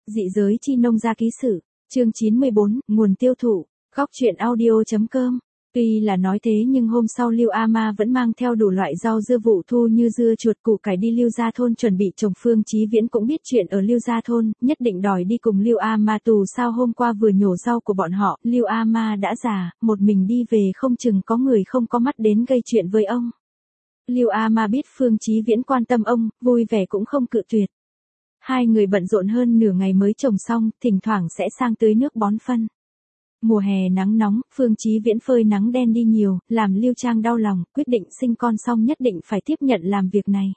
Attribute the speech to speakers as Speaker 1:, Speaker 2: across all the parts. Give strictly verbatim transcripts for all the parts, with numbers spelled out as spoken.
Speaker 1: Dị giới chi nông gia ký sự, chương chín mươi bốn, nguồn tiêu thụ, góc truyện audio.com. Tuy là nói thế nhưng hôm sau Lưu A Ma vẫn mang theo đủ loại rau dưa vụ thu như dưa chuột củ cải đi Lưu Gia thôn chuẩn bị trồng. Phương Chí Viễn cũng biết chuyện ở Lưu Gia thôn, nhất định đòi đi cùng Lưu A Ma. Tù sao hôm qua vừa nhổ rau của bọn họ, Lưu A Ma đã già, một mình đi về không chừng có người không có mắt đến gây chuyện với ông. Lưu A Ma biết Phương Chí Viễn quan tâm ông, vui vẻ cũng không cự tuyệt. Hai người bận rộn hơn nửa ngày mới trồng xong, thỉnh thoảng sẽ sang tưới nước bón phân. Mùa hè nắng nóng, Phương Chí Viễn phơi nắng đen đi nhiều, làm Lưu Trang đau lòng, quyết định sinh con xong nhất định phải tiếp nhận làm việc này.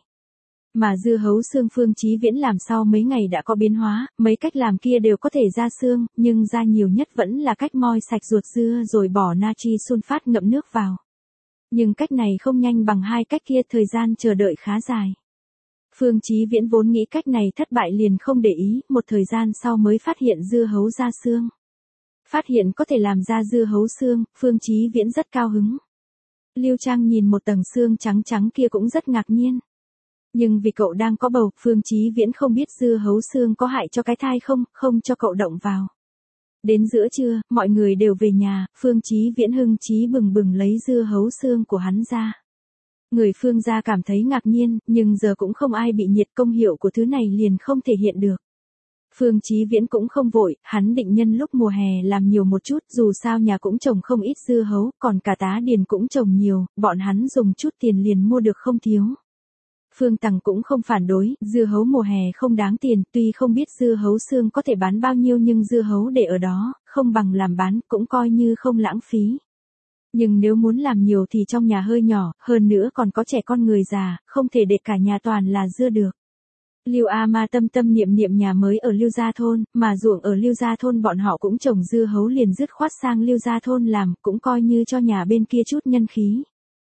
Speaker 1: Mà dưa hấu xương Phương Chí Viễn làm sau mấy ngày đã có biến hóa, mấy cách làm kia đều có thể ra xương, nhưng ra nhiều nhất vẫn là cách moi sạch ruột dưa rồi bỏ natri sunfat ngậm nước vào. Nhưng cách này không nhanh bằng hai cách kia, thời gian chờ đợi khá dài. Phương Chí Viễn vốn nghĩ cách này thất bại liền không để ý, một thời gian sau mới phát hiện dưa hấu ra xương. Phát hiện có thể làm ra dưa hấu xương, Phương Chí Viễn rất cao hứng. Lưu Trang nhìn một tầng xương trắng trắng kia cũng rất ngạc nhiên. Nhưng vì cậu đang có bầu, Phương Chí Viễn không biết dưa hấu xương có hại cho cái thai không, không cho cậu động vào. Đến giữa trưa, mọi người đều về nhà, Phương Chí Viễn hưng chí bừng bừng lấy dưa hấu xương của hắn ra. Người Phương gia cảm thấy ngạc nhiên, nhưng giờ cũng không ai bị nhiệt, công hiệu của thứ này liền không thể hiện được. Phương Chí Viễn cũng không vội, hắn định nhân lúc mùa hè làm nhiều một chút, dù sao nhà cũng trồng không ít dưa hấu, còn cả tá điền cũng trồng nhiều, bọn hắn dùng chút tiền liền mua được không thiếu. Phương Tằng cũng không phản đối, dưa hấu mùa hè không đáng tiền, tuy không biết dưa hấu xương có thể bán bao nhiêu nhưng dưa hấu để ở đó, không bằng làm bán, cũng coi như không lãng phí. Nhưng nếu muốn làm nhiều thì trong nhà hơi nhỏ, hơn nữa còn có trẻ con người già, không thể để cả nhà toàn là dưa được. Lưu A Ma tâm tâm niệm niệm nhà mới ở Lưu Gia thôn, mà ruộng ở Lưu Gia thôn bọn họ cũng trồng dưa hấu liền dứt khoát sang Lưu Gia thôn làm, cũng coi như cho nhà bên kia chút nhân khí.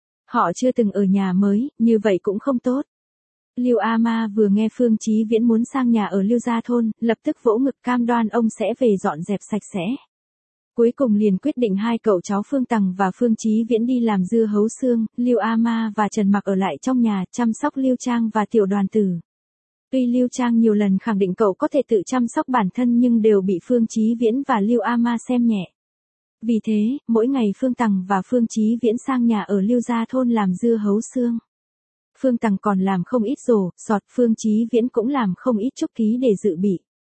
Speaker 1: Họ chưa từng ở nhà mới, như vậy cũng không tốt. Lưu A Ma vừa nghe Phương Chí Viễn muốn sang nhà ở Lưu Gia thôn, lập tức vỗ ngực cam đoan ông sẽ về dọn dẹp sạch sẽ. Cuối cùng liền quyết định hai cậu cháu Phương Tằng và Phương Chí Viễn đi làm dưa hấu xương, Lưu A Ma và Trần Mặc ở lại trong nhà chăm sóc Lưu Trang và Tiểu Đoàn Tử. Tuy Lưu Trang nhiều lần khẳng định cậu có thể tự chăm sóc bản thân nhưng đều bị Phương Chí Viễn và Lưu A Ma xem nhẹ. Vì thế, mỗi ngày Phương Tằng và Phương Chí Viễn sang nhà ở Lưu Gia thôn làm dưa hấu xương. Phương Tằng còn làm không ít rổ, sọt, Phương Chí Viễn cũng làm không ít chúc ký để dự bị.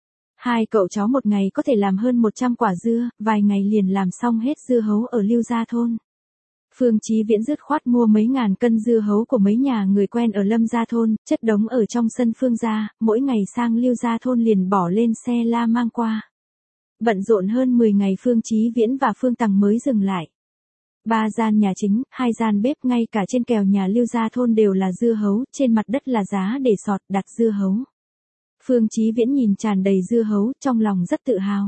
Speaker 1: Hai cậu cháu một ngày có thể làm hơn một trăm quả dưa, vài ngày liền làm xong hết dưa hấu ở Lưu Gia thôn. Phương Chí Viễn dứt khoát mua mấy ngàn cân dưa hấu của mấy nhà người quen ở Lâm Gia thôn, chất đống ở trong sân Phương gia, mỗi ngày sang Lưu Gia thôn liền bỏ lên xe la mang qua. Bận rộn hơn mười ngày Phương Chí Viễn và Phương Tằng mới dừng lại. Ba gian nhà chính, hai gian bếp, ngay cả trên kèo nhà Lưu Gia thôn đều là dưa hấu, trên mặt đất là giá để sọt đặt dưa hấu. Phương Chí Viễn nhìn tràn đầy dưa hấu, trong lòng rất tự hào.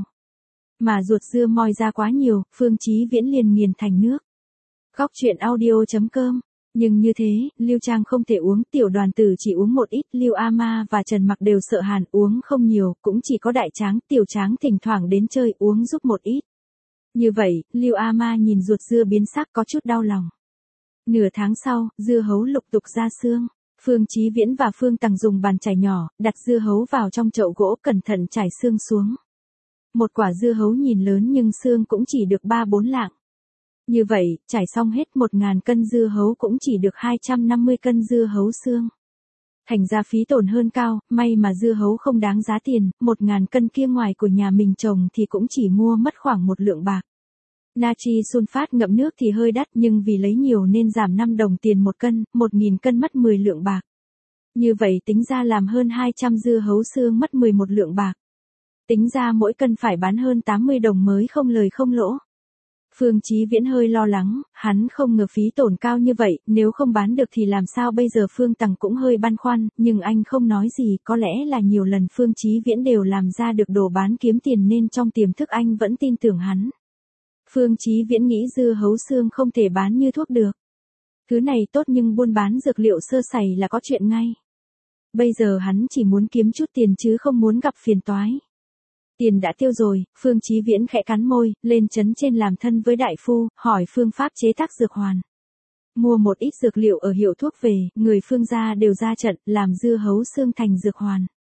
Speaker 1: Mà ruột dưa moi ra quá nhiều, Phương Chí Viễn liền nghiền thành nước. Góc truyện audio.com. Nhưng như thế, Lưu Trang không thể uống, Tiểu Đoàn Tử chỉ uống một ít, Lưu A Ma và Trần Mặc đều sợ hàn, uống không nhiều, cũng chỉ có Đại Tráng, Tiểu Tráng thỉnh thoảng đến chơi uống giúp một ít. Như vậy, Lưu A Ma nhìn ruột dưa biến sắc có chút đau lòng. Nửa tháng sau, dưa hấu lục tục ra xương. Phương Chí Viễn và Phương Tằng dùng bàn chải nhỏ, đặt dưa hấu vào trong chậu gỗ cẩn thận trải xương xuống. Một quả dưa hấu nhìn lớn nhưng xương cũng chỉ được ba bốn lạng. Như vậy, trải xong hết một ngàn cân dưa hấu cũng chỉ được hai trăm năm mươi cân dưa hấu xương. Thành ra phí tổn hơn cao, may mà dưa hấu không đáng giá tiền, một ngàn cân kia ngoài của nhà mình trồng thì cũng chỉ mua mất khoảng một lượng bạc. Natri sunfat ngậm nước thì hơi đắt nhưng vì lấy nhiều nên giảm năm đồng tiền một cân, một nghìn cân mất mười lượng bạc. Như vậy tính ra làm hơn hai trăm dưa hấu xương mất mười một lượng bạc. Tính ra mỗi cân phải bán hơn tám mươi đồng mới không lời không lỗ. Phương Chí Viễn hơi lo lắng, hắn không ngờ phí tổn cao như vậy, nếu không bán được thì làm sao bây giờ. Phương Tằng cũng hơi băn khoăn, nhưng anh không nói gì, có lẽ là nhiều lần Phương Chí Viễn đều làm ra được đồ bán kiếm tiền nên trong tiềm thức anh vẫn tin tưởng hắn. Phương Chí Viễn nghĩ dưa hấu xương không thể bán như thuốc được. Thứ này tốt nhưng buôn bán dược liệu sơ sẩy là có chuyện ngay. Bây giờ hắn chỉ muốn kiếm chút tiền chứ không muốn gặp phiền toái. Tiền đã tiêu rồi, Phương Chí Viễn khẽ cắn môi, lên trấn trên làm thân với đại phu, hỏi phương pháp chế tác dược hoàn. Mua một ít dược liệu ở hiệu thuốc về, người Phương gia đều ra trận, làm dưa hấu xương thành dược hoàn.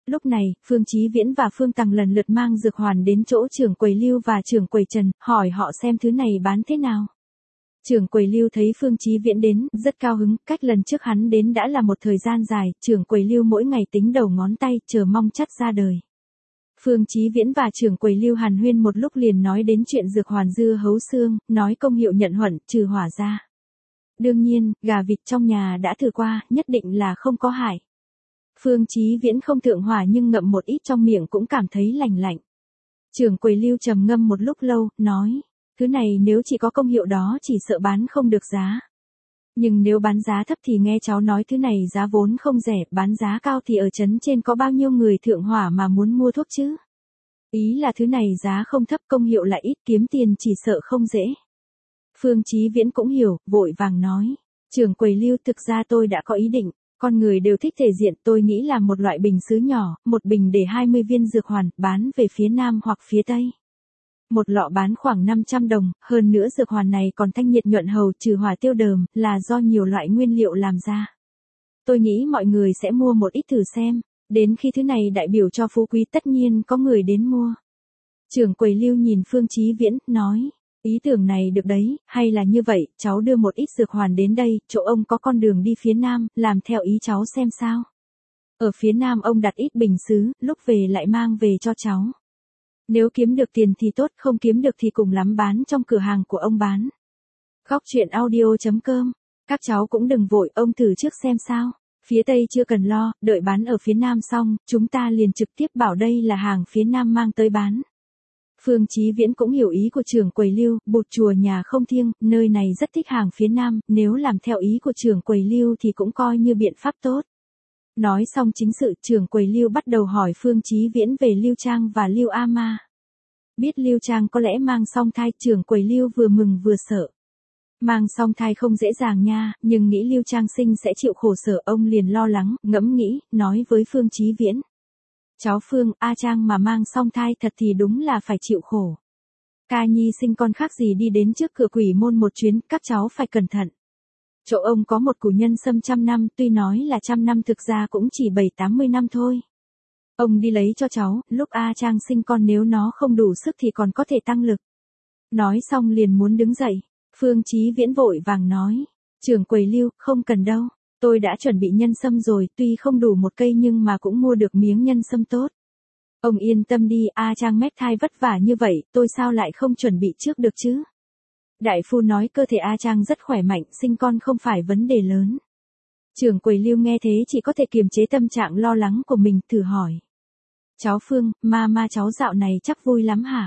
Speaker 1: Lúc này, Phương Chí Viễn và Phương Tằng lần lượt mang dược hoàn đến chỗ trưởng quầy Lưu và trưởng quầy Trần, hỏi họ xem thứ này bán thế nào. Trưởng quầy Lưu thấy Phương Chí Viễn đến, rất cao hứng, cách lần trước hắn đến đã là một thời gian dài, trưởng quầy Lưu mỗi ngày tính đầu ngón tay, chờ mong chắt ra đời. Phương Chí Viễn và trưởng quầy Lưu hàn huyên một lúc liền nói đến chuyện dược hoàn dưa hấu xương, nói công hiệu nhận huẩn, trừ hỏa ra. Đương nhiên, gà vịt trong nhà đã thử qua, nhất định là không có hại. Phương Chí Viễn không thượng hỏa nhưng ngậm một ít trong miệng cũng cảm thấy lành lạnh. Trưởng quầy Lưu trầm ngâm một lúc lâu, nói, thứ này nếu chỉ có công hiệu đó chỉ sợ bán không được giá. Nhưng nếu bán giá thấp thì nghe cháu nói thứ này giá vốn không rẻ, bán giá cao thì ở trấn trên có bao nhiêu người thượng hỏa mà muốn mua thuốc chứ? Ý là thứ này giá không thấp công hiệu lại ít kiếm tiền chỉ sợ không dễ. Phương Chí Viễn cũng hiểu, vội vàng nói, trưởng quầy Lưu thực ra tôi đã có ý định. Con người đều thích thể diện, tôi nghĩ là một loại bình sứ nhỏ, một bình để hai mươi viên dược hoàn, bán về phía Nam hoặc phía Tây. Một lọ bán khoảng năm trăm đồng, hơn nữa dược hoàn này còn thanh nhiệt nhuận hầu trừ hỏa tiêu đờm, là do nhiều loại nguyên liệu làm ra. Tôi nghĩ mọi người sẽ mua một ít thử xem, đến khi thứ này đại biểu cho phú quý tất nhiên có người đến mua. Trưởng quầy Lưu nhìn Phương Chí Viễn, nói. Ý tưởng này được đấy, hay là như vậy, cháu đưa một ít dược hoàn đến đây, chỗ ông có con đường đi phía Nam, làm theo ý cháu xem sao. Ở phía Nam ông đặt ít bình sứ, lúc về lại mang về cho cháu. Nếu kiếm được tiền thì tốt, không kiếm được thì cùng lắm bán trong cửa hàng của ông bán. Góc truyện audio chấm com. Các cháu cũng đừng vội, ông thử trước xem sao. Phía Tây chưa cần lo, đợi bán ở phía Nam xong, chúng ta liền trực tiếp bảo đây là hàng phía Nam mang tới bán. Phương Chí Viễn cũng hiểu ý của trưởng quầy Lưu, bột chùa nhà không thiêng, nơi này rất thích hàng phía Nam, nếu làm theo ý của trưởng quầy Lưu thì cũng coi như biện pháp tốt. Nói xong chính sự, trưởng quầy Lưu bắt đầu hỏi Phương Chí Viễn về Lưu Trang và Lưu A Ma. Biết Lưu Trang có lẽ mang song thai, trưởng quầy Lưu vừa mừng vừa sợ. Mang song thai không dễ dàng nha, nhưng nghĩ Lưu Trang sinh sẽ chịu khổ sở, ông liền lo lắng, ngẫm nghĩ, nói với Phương Chí Viễn. Cháu Phương, A Trang mà mang song thai thật thì đúng là phải chịu khổ. Ca Nhi sinh con khác gì đi đến trước cửa quỷ môn một chuyến, các cháu phải cẩn thận. Chỗ ông có một củ nhân sâm trăm năm, tuy nói là trăm năm thực ra cũng chỉ bảy tám mươi năm thôi. Ông đi lấy cho cháu, lúc A Trang sinh con nếu nó không đủ sức thì còn có thể tăng lực. Nói xong liền muốn đứng dậy, Phương Chí Viễn vội vàng nói, trưởng quầy Lưu, không cần đâu. Tôi đã chuẩn bị nhân sâm rồi, tuy không đủ một cây nhưng mà cũng mua được miếng nhân sâm tốt. Ông yên tâm đi, A Trang mét thai vất vả như vậy, tôi sao lại không chuẩn bị trước được chứ? Đại phu nói cơ thể A Trang rất khỏe mạnh, sinh con không phải vấn đề lớn. Trưởng quầy Lưu nghe thế chỉ có thể kiềm chế tâm trạng lo lắng của mình, thử hỏi. Cháu Phương, ma ma cháu dạo này chắc vui lắm hả?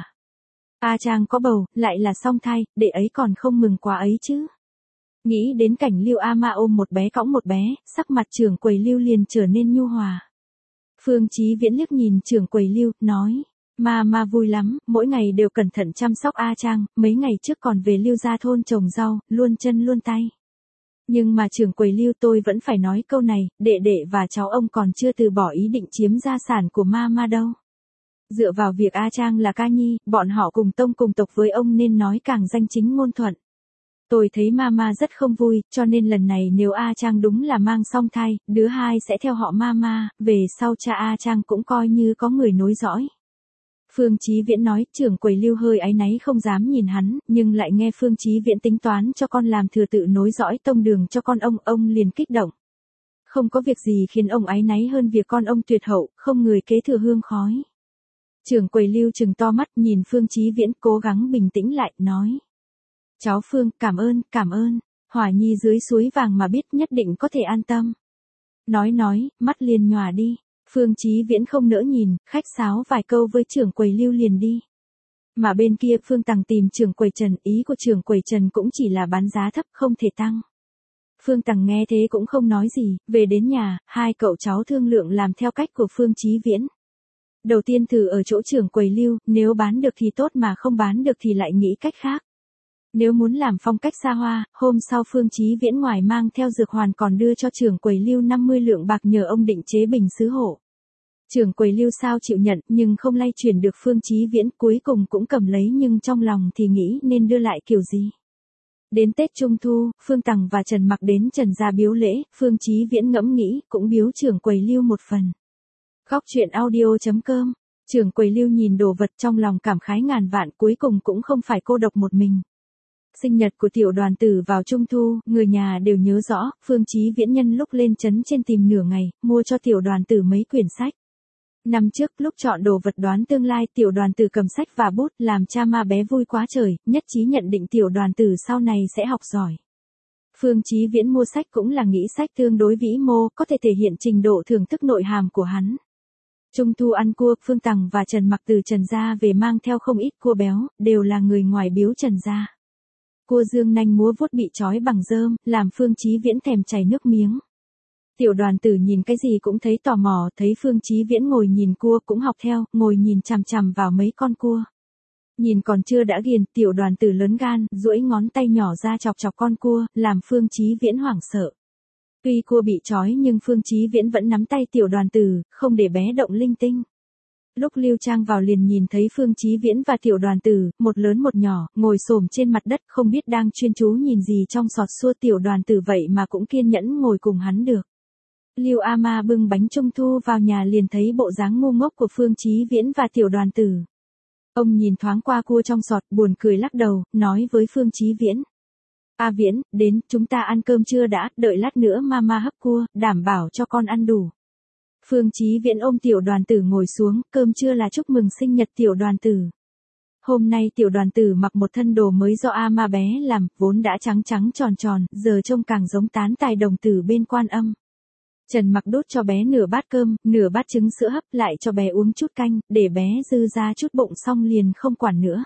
Speaker 1: A Trang có bầu, lại là song thai, đệ ấy còn không mừng quá ấy chứ? Nghĩ đến cảnh Lưu A Ma ôm một bé cõng một bé, sắc mặt trưởng quầy Lưu liền trở nên nhu hòa. Phương Chí Viễn liếc nhìn trưởng quầy Lưu, nói, ma ma vui lắm, mỗi ngày đều cẩn thận chăm sóc A Trang, mấy ngày trước còn về Lưu gia thôn trồng rau, luôn chân luôn tay. Nhưng mà trưởng quầy Lưu tôi vẫn phải nói câu này, đệ đệ và cháu ông còn chưa từ bỏ ý định chiếm gia sản của ma ma đâu. Dựa vào việc A Trang là ca nhi, bọn họ cùng tông cùng tộc với ông nên nói càng danh chính ngôn thuận. Tôi thấy Mama rất không vui, cho nên lần này nếu A Trang đúng là mang song thai, đứa hai sẽ theo họ Mama, về sau cha A Trang cũng coi như có người nối dõi. Phương Chí Viễn nói, trưởng quầy Lưu hơi áy náy không dám nhìn hắn, nhưng lại nghe Phương Chí Viễn tính toán cho con làm thừa tự nối dõi tông đường cho con ông, ông liền kích động. Không có việc gì khiến ông áy náy hơn việc con ông tuyệt hậu, không người kế thừa hương khói. Trưởng quầy Lưu trừng to mắt nhìn Phương Chí Viễn cố gắng bình tĩnh lại, nói. Cháu Phương, cảm ơn, cảm ơn, Hỏa Nhi dưới suối vàng mà biết nhất định có thể an tâm. Nói nói, mắt liền nhòa đi, Phương Chí Viễn không nỡ nhìn, khách sáo vài câu với trưởng quầy Lưu liền đi. Mà bên kia Phương Tằng tìm trưởng quầy Trần, ý của trưởng quầy Trần cũng chỉ là bán giá thấp không thể tăng. Phương Tằng nghe thế cũng không nói gì, về đến nhà, hai cậu cháu thương lượng làm theo cách của Phương Chí Viễn. Đầu tiên thử ở chỗ trưởng quầy Lưu, nếu bán được thì tốt mà không bán được thì lại nghĩ cách khác. Nếu muốn làm phong cách xa hoa, hôm sau Phương Chí Viễn ngoài mang theo dược hoàn còn đưa cho trưởng quầy Lưu năm mươi lượng bạc nhờ ông định chế bình sứ hộ. Trưởng quầy Lưu sao chịu nhận nhưng không lay chuyển được Phương Chí Viễn, cuối cùng cũng cầm lấy nhưng trong lòng thì nghĩ nên đưa lại kiểu gì. Đến Tết Trung Thu, Phương Tằng và Trần Mặc đến Trần gia biếu lễ, Phương Chí Viễn ngẫm nghĩ cũng biếu trưởng quầy Lưu một phần. Góc chuyện audio chấm com. Trưởng quầy Lưu nhìn đồ vật trong lòng cảm khái ngàn vạn, cuối cùng cũng không phải cô độc một mình. Sinh nhật của tiểu đoàn tử vào trung thu, người nhà đều nhớ rõ, Phương Chí Viễn nhân lúc lên trấn trên tìm nửa ngày, mua cho tiểu đoàn tử mấy quyển sách. Năm trước lúc chọn đồ vật đoán tương lai, tiểu đoàn tử cầm sách và bút, làm cha ma bé vui quá trời, nhất trí nhận định tiểu đoàn tử sau này sẽ học giỏi. Phương Chí Viễn mua sách cũng là nghĩ sách tương đối vĩ mô, có thể thể hiện trình độ thưởng thức nội hàm của hắn. Trung thu ăn cua, Phương Tằng và Trần Mặc từ Trần gia về mang theo không ít cua béo, đều là người ngoài biếu Trần gia. Cua dương nanh múa vuốt bị trói bằng rơm, làm Phương Chí Viễn thèm chảy nước miếng. Tiểu đoàn tử nhìn cái gì cũng thấy tò mò, thấy Phương Chí Viễn ngồi nhìn cua cũng học theo, ngồi nhìn chằm chằm vào mấy con cua. Nhìn còn chưa đã ghiền, tiểu đoàn tử lớn gan, duỗi ngón tay nhỏ ra chọc chọc con cua, làm Phương Chí Viễn hoảng sợ. Tuy cua bị trói nhưng Phương Chí Viễn vẫn nắm tay tiểu đoàn tử, không để bé động linh tinh. Lúc Lưu Trang vào liền nhìn thấy Phương Chí Viễn và tiểu đoàn tử, một lớn một nhỏ, ngồi xổm trên mặt đất không biết đang chuyên chú nhìn gì trong sọt xua tiểu đoàn tử vậy mà cũng kiên nhẫn ngồi cùng hắn được. Lưu A Ma bưng bánh trung thu vào nhà liền thấy bộ dáng ngu ngốc của Phương Chí Viễn và tiểu đoàn tử. Ông nhìn thoáng qua cua trong sọt, buồn cười lắc đầu, nói với Phương Chí Viễn. A Viễn, đến, chúng ta ăn cơm trưa đã, đợi lát nữa mama hấp cua, đảm bảo cho con ăn đủ. Phương Chí Viễn ôm tiểu đoàn tử ngồi xuống, cơm trưa là chúc mừng sinh nhật tiểu đoàn tử. Hôm nay tiểu đoàn tử mặc một thân đồ mới do A Ma bé làm, vốn đã trắng trắng tròn tròn, giờ trông càng giống tán tài đồng tử bên Quan Âm. Trần Mặc đút cho bé nửa bát cơm, nửa bát trứng sữa hấp, lại cho bé uống chút canh, để bé dư ra chút bụng xong liền không quản nữa.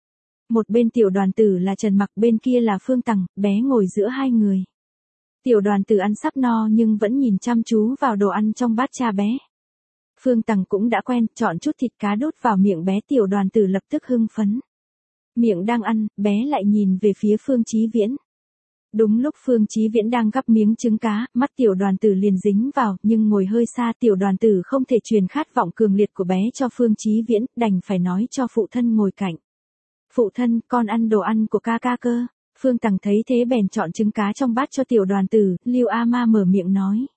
Speaker 1: Một bên tiểu đoàn tử là Trần Mặc, bên kia là Phương Tằng, bé ngồi giữa hai người. Tiểu đoàn tử ăn sắp no nhưng vẫn nhìn chăm chú vào đồ ăn trong bát cha bé. Phương Tằng cũng đã quen, chọn chút thịt cá đút vào miệng bé, tiểu đoàn tử lập tức hưng phấn. Miệng đang ăn, bé lại nhìn về phía Phương Chí Viễn. Đúng lúc Phương Chí Viễn đang gắp miếng trứng cá, mắt tiểu đoàn tử liền dính vào, nhưng ngồi hơi xa, tiểu đoàn tử không thể truyền khát vọng cường liệt của bé cho Phương Chí Viễn, đành phải nói cho phụ thân ngồi cạnh. Phụ thân, con ăn đồ ăn của ca ca cơ. Phương Tằng thấy thế bèn chọn trứng cá trong bát cho tiểu đoàn tử, Lưu A Ma mở miệng nói.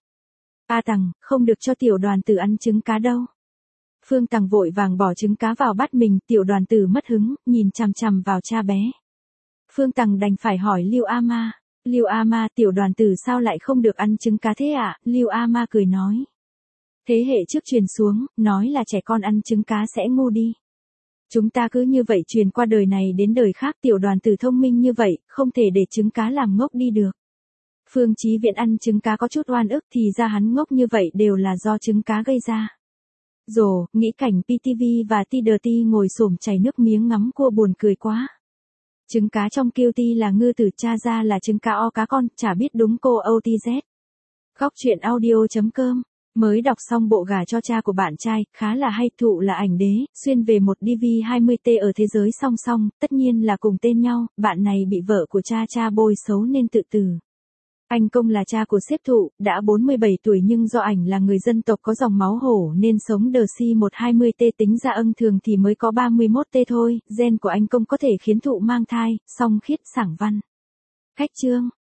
Speaker 1: A Tằng, không được cho tiểu đoàn tử ăn trứng cá đâu. Phương Tằng vội vàng bỏ trứng cá vào bát mình, tiểu đoàn tử mất hứng, nhìn chằm chằm vào cha bé. Phương Tằng đành phải hỏi Lưu A Ma. Lưu A Ma, tiểu đoàn tử sao lại không được ăn trứng cá thế ạ? À? Lưu A Ma cười nói. Thế hệ trước truyền xuống, nói là trẻ con ăn trứng cá sẽ ngu đi. Chúng ta cứ như vậy truyền qua đời này đến đời khác, tiểu đoàn tử thông minh như vậy, không thể để trứng cá làm ngốc đi được. Phương Chí Viễn ăn trứng cá có chút oan ức, thì ra hắn ngốc như vậy đều là do trứng cá gây ra. Rồ, nghĩ cảnh pê tê vê và tê đê tê ngồi xổm chảy nước miếng ngắm cua buồn cười quá. Trứng cá trong kiêu ti là ngư tử, cha ra là trứng cá o cá con, chả biết đúng cô ô tê dét. Góc chuyện audio chấm com. Mới đọc xong bộ Gả cho cha của bạn trai, khá là hay, thụ là ảnh đế, xuyên về một đê vê hai mươi T ở thế giới song song, tất nhiên là cùng tên nhau, bạn này bị vợ của cha cha bôi xấu nên tự tử. Anh Công là cha của sếp Thụ, đã bốn mươi bảy tuổi nhưng do ảnh là người dân tộc có dòng máu hổ nên sống đờ si một hai mươi T, tính ra ân thường thì mới có ba mươi mốt T thôi, gen của anh Công có thể khiến Thụ mang thai, song khiết sảng văn. Cách chương